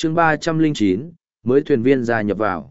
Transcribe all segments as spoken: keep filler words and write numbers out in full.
chương ba trăm lẻ chín, mới thuyền viên gia nhập vào.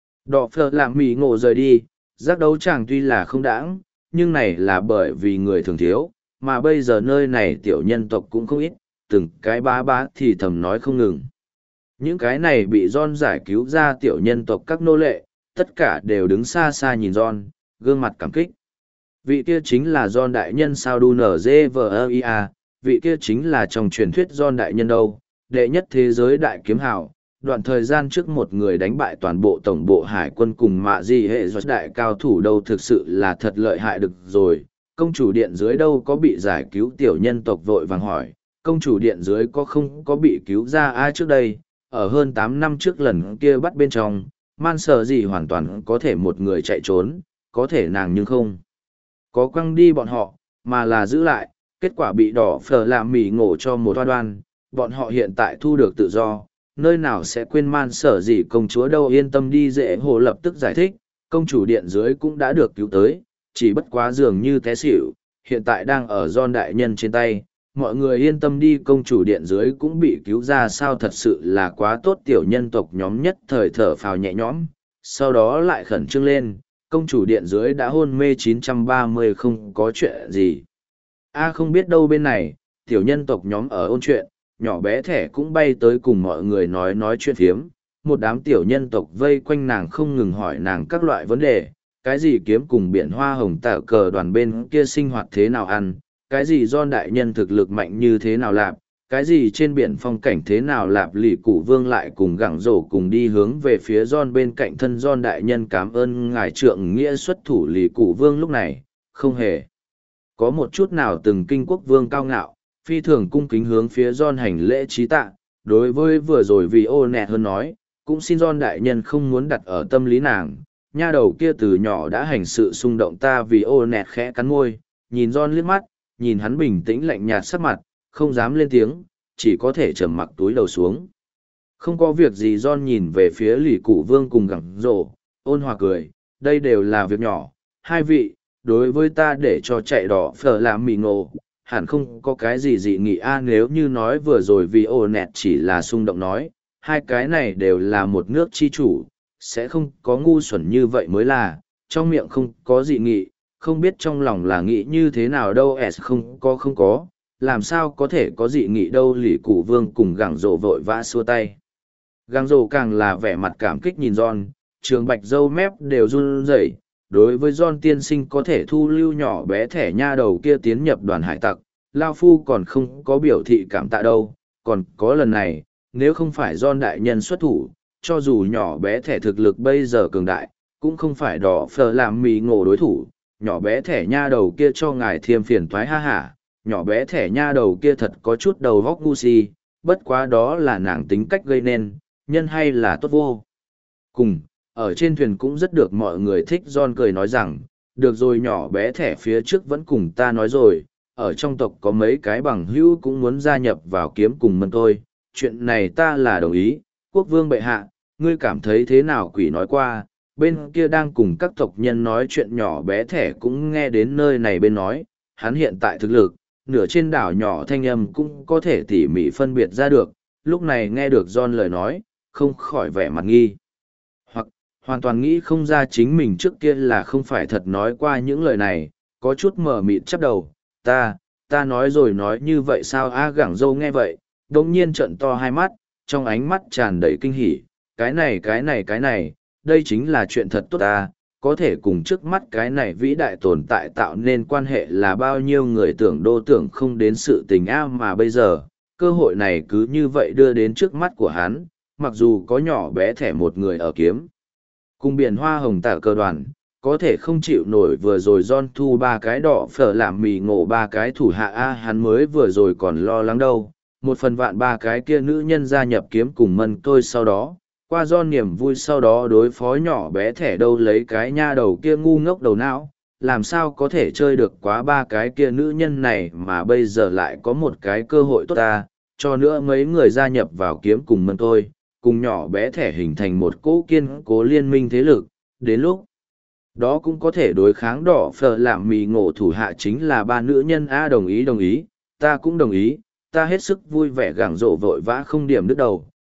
Đỏ phở làm mì ngộ rời đi, giác đấu chàng tuy là không đãng, nhưng này là bởi vì người thường thiếu, mà bây giờ nơi này tiểu nhân tộc cũng không ít, từng cái bá bá thì thầm nói không ngừng. Những cái này bị John giải cứu ra tiểu nhân tộc các nô lệ, tất cả đều đứng xa xa nhìn John, gương mặt cảm kích. Vị kia chính là John đại nhân sao đu nở dê vờ ia, vị kia chính là trong truyền thuyết John đại nhân đâu, đệ nhất thế giới đại kiếm hào. Đoạn thời gian trước một người đánh bại toàn bộ tổng bộ hải quân cùng mạ di hệ do đại cao thủ đâu thực sự là thật lợi hại được rồi. Công chủ điện dưới đâu có bị giải cứu tiểu nhân tộc vội vàng hỏi, công chủ điện dưới có không có bị cứu ra ai trước đây, ở hơn tám năm trước lần kia bắt bên trong, man sợ gì hoàn toàn có thể một người chạy trốn, có thể nàng nhưng không. Có quăng đi bọn họ, mà là giữ lại, kết quả bị đỏ phở làm mỉ ngộ cho một toa đoan, bọn họ hiện tại thu được tự do. Nơi nào sẽ quên man sở gì công chúa đâu yên tâm đi dễ hồ lập tức giải thích, công chủ điện dưới cũng đã được cứu tới, chỉ bất quá dường như té xỉu, hiện tại đang ở John đại nhân trên tay, mọi người yên tâm đi công chủ điện dưới cũng bị cứu ra sao thật sự là quá tốt tiểu nhân tộc nhóm nhất thời thở phào nhẹ nhõm, sau đó lại khẩn trương lên, công chủ điện dưới đã hôn mê chín trăm ba mươi không có chuyện gì. A không biết đâu bên này, tiểu nhân tộc nhóm ở ôn chuyện. Nhỏ bé thẻ cũng bay tới cùng mọi người nói nói chuyện phiếm, một đám tiểu nhân tộc vây quanh nàng không ngừng hỏi nàng các loại vấn đề, cái gì kiếm cùng biển hoa hồng tả cờ đoàn bên kia sinh hoạt thế nào ăn, cái gì John đại nhân thực lực mạnh như thế nào lạp, cái gì trên biển phong cảnh thế nào lạp lì cụ vương lại cùng gẳng rổ cùng đi hướng về phía John bên cạnh thân John đại nhân cảm ơn ngài trượng nghĩa xuất thủ lì cụ vương lúc này, không hề có một chút nào từng kinh quốc vương cao ngạo. Phi thường cung kính hướng phía John hành lễ trí tạ, đối với vừa rồi vì ô nẹt hơn nói, cũng xin John đại nhân không muốn đặt ở tâm lý nàng, nha đầu kia từ nhỏ đã hành sự xung động ta vì ô nẹt khẽ cắn môi, nhìn John liếc mắt, nhìn hắn bình tĩnh lạnh nhạt sắc mặt, không dám lên tiếng, chỉ có thể trầm mặc túi đầu xuống. Không có việc gì John nhìn về phía lì cụ vương cùng gẳng rổ, ôn hòa cười, đây đều là việc nhỏ, hai vị, đối với ta để cho chạy đỏ phở làm mì ngộ. Hẳn không có cái gì dị nghị a nếu như nói vừa rồi vì ô nẹt chỉ là xung động nói, hai cái này đều là một nước chi chủ, sẽ không có ngu xuẩn như vậy mới là, trong miệng không có dị nghị, không biết trong lòng là nghĩ như thế nào đâu s không có không có, làm sao có thể có dị nghị đâu lì cụ vương cùng gẳng rổ vội vã xua tay. Gẳng rổ càng là vẻ mặt cảm kích nhìn John, trường bạch dâu mép đều run rẩy. Đối với John tiên sinh có thể thu lưu nhỏ bé thẻ nha đầu kia tiến nhập đoàn hải tặc, Lao Phu còn không có biểu thị cảm tạ đâu, còn có lần này, nếu không phải John đại nhân xuất thủ, cho dù nhỏ bé thẻ thực lực bây giờ cường đại, cũng không phải đỏ phở làm mì ngộ đối thủ, nhỏ bé thẻ nha đầu kia cho ngài thiêm phiền toái ha hả, nhỏ bé thẻ nha đầu kia thật có chút đầu vóc ngu si, bất quá đó là nàng tính cách gây nên, nhân hay là tốt vô. Cùng. Ở trên thuyền cũng rất được mọi người thích John cười nói rằng, được rồi nhỏ bé thẻ phía trước vẫn cùng ta nói rồi, ở trong tộc có mấy cái bằng hữu cũng muốn gia nhập vào kiếm cùng mân tôi, chuyện này ta là đồng ý, quốc vương bệ hạ, ngươi cảm thấy thế nào quỷ nói qua, bên kia đang cùng các tộc nhân nói chuyện nhỏ bé thẻ cũng nghe đến nơi này bên nói, hắn hiện tại thực lực, nửa trên đảo nhỏ thanh âm cũng có thể tỉ mỉ phân biệt ra được, lúc này nghe được John lời nói, không khỏi vẻ mặt nghi. Hoàn toàn nghĩ không ra chính mình trước kia là không phải thật nói qua những lời này, có chút mờ mịt chắp đầu, ta, ta nói rồi nói như vậy sao a gẳng dâu nghe vậy, đồng nhiên trận to hai mắt, trong ánh mắt tràn đầy kinh hỉ, cái này cái này cái này, đây chính là chuyện thật tốt ta, có thể cùng trước mắt cái này vĩ đại tồn tại tạo nên quan hệ là bao nhiêu người tưởng đô tưởng không đến sự tình a mà bây giờ, cơ hội này cứ như vậy đưa đến trước mắt của hắn, mặc dù có nhỏ bé thẻ một người ở kiếm. Cùng biển hoa hồng tả cơ đoàn, có thể không chịu nổi vừa rồi John thu ba cái đỏ phở làm mì ngộ ba cái thủ hạ A hắn mới vừa rồi còn lo lắng đâu. Một phần vạn ba cái kia nữ nhân gia nhập kiếm cùng mân tôi sau đó, qua John niềm vui sau đó đối phó nhỏ bé thẻ đâu lấy cái nha đầu kia ngu ngốc đầu não, làm sao có thể chơi được quá ba cái kia nữ nhân này mà bây giờ lại có một cái cơ hội tốt ta, cho nữa mấy người gia nhập vào kiếm cùng mân tôi. Cùng nhỏ bé thẻ hình thành một cỗ kiên cố liên minh thế lực, đến lúc đó cũng có thể đối kháng đỏ phở làm mì ngộ thủ hạ chính là ba nữ nhân A đồng ý đồng ý, ta cũng đồng ý, ta hết sức vui vẻ gẳng rộ vội vã không điểm đứt đầu,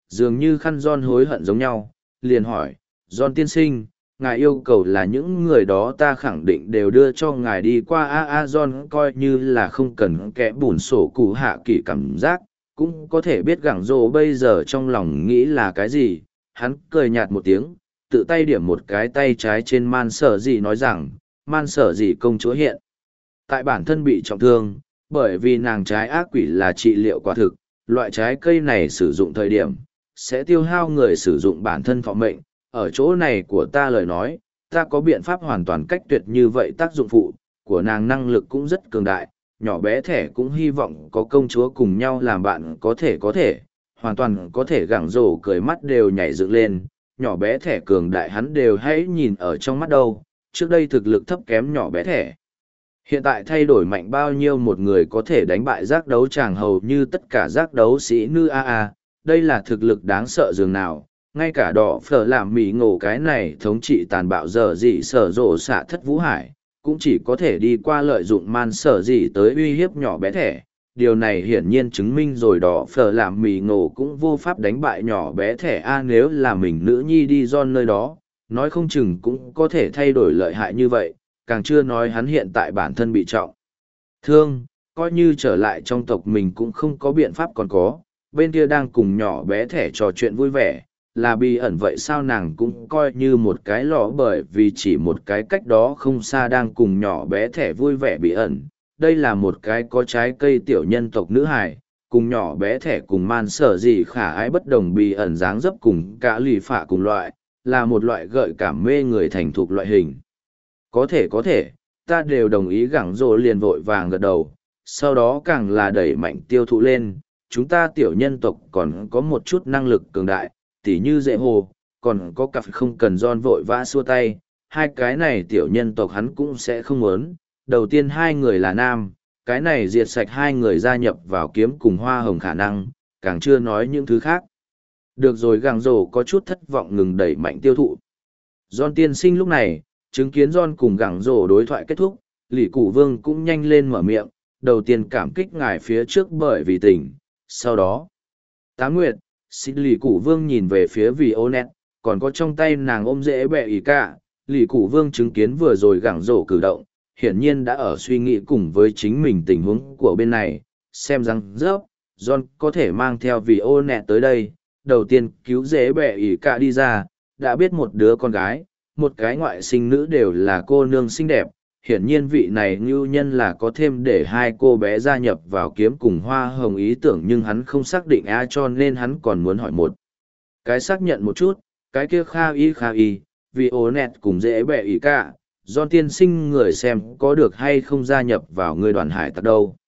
dường như khăn John hối hận giống nhau, liền hỏi, John tiên sinh, ngài yêu cầu là những người đó ta khẳng định đều đưa cho ngài đi qua a a John coi như là không cần kẽ bùn sổ cụ hạ kỳ cảm giác, cũng có thể biết gẳng rồ bây giờ trong lòng nghĩ là cái gì. Hắn cười nhạt một tiếng, tự tay điểm một cái tay trái trên man sở gì nói rằng, man sở gì công chúa hiện tại bản thân bị trọng thương, bởi vì nàng trái ác quỷ là trị liệu quả thực, loại trái cây này sử dụng thời điểm, sẽ tiêu hao người sử dụng bản thân thọ mệnh. Ở chỗ này của ta lời nói, ta có biện pháp hoàn toàn cách tuyệt như vậy tác dụng phụ, của nàng năng lực cũng rất cường đại, nhỏ bé thẻ cũng hy vọng có công chúa cùng nhau làm bạn có thể có thể, hoàn toàn có thể gẳng rổ cười mắt đều nhảy dựng lên, nhỏ bé thẻ cường đại hắn đều hãy nhìn ở trong mắt đâu, trước đây thực lực thấp kém nhỏ bé thẻ. Hiện tại thay đổi mạnh bao nhiêu một người có thể đánh bại giác đấu tràng hầu như tất cả giác đấu sĩ nữ a a, đây là thực lực đáng sợ dường nào, ngay cả đỏ phở làm mỉ ngộ cái này thống trị tàn bạo giờ gì sở rộ xạ thất vũ hải, cũng chỉ có thể đi qua lợi dụng man sở gì tới uy hiếp nhỏ bé thẻ. Điều này hiển nhiên chứng minh rồi đỏ phở làm mì ngộ cũng vô pháp đánh bại nhỏ bé thẻ a nếu là mình nữ nhi đi John nơi đó, nói không chừng cũng có thể thay đổi lợi hại như vậy, càng chưa nói hắn hiện tại bản thân bị trọng thương, coi như trở lại trong tộc mình cũng không có biện pháp còn có, bên kia đang cùng nhỏ bé thẻ trò chuyện vui vẻ, là bị ẩn vậy sao nàng cũng coi như một cái lọ bởi vì chỉ một cái cách đó không xa đang cùng nhỏ bé thẻ vui vẻ bị ẩn. Đây là một cái có trái cây tiểu nhân tộc nữ hài, cùng nhỏ bé thẻ cùng man sở gì khả ái bất đồng bị ẩn dáng dấp cùng cả lì phạ cùng loại, là một loại gợi cảm mê người thành thục loại hình. Có thể có thể, ta đều đồng ý gẳng rồ liền vội vàng gật đầu, sau đó càng là đẩy mạnh tiêu thụ lên, chúng ta tiểu nhân tộc còn có một chút năng lực cường đại, tỉ như dễ hồ, còn có cặp không cần John vội vã xua tay, hai cái này tiểu nhân tộc hắn cũng sẽ không muốn. Đầu tiên hai người là nam, cái này diệt sạch hai người gia nhập vào kiếm cùng hoa hồng khả năng, càng chưa nói những thứ khác. Được rồi gàng rổ có chút thất vọng ngừng đẩy mạnh tiêu thụ. John tiên sinh lúc này, chứng kiến John cùng gàng rổ đối thoại kết thúc, Lý Cụ Vương cũng nhanh lên mở miệng, đầu tiên cảm kích ngài phía trước bởi vì tình, sau đó. Tá Nguyệt, xin Lý Cụ Vương nhìn về phía Vionet, còn có trong tay nàng ôm dễ bẹ ý cả, Lý Cụ Vương chứng kiến vừa rồi gàng rổ cử động, hiển nhiên đã ở suy nghĩ cùng với chính mình tình huống của bên này, xem rằng rớp, John có thể mang theo Vionet tới đây, đầu tiên cứu dễ bẹ ý cả đi ra, đã biết một đứa con gái, một cái ngoại sinh nữ đều là cô nương xinh đẹp, hiển nhiên vị này ngưu nhân là có thêm để hai cô bé gia nhập vào kiếm cùng hoa hồng ý tưởng nhưng hắn không xác định ai cho nên hắn còn muốn hỏi một cái xác nhận một chút, cái kia kha y kha y, Vionet cùng dễ bẹ ý cả. John tiên sinh người xem có được hay không gia nhập vào người đoàn hải tặc đâu.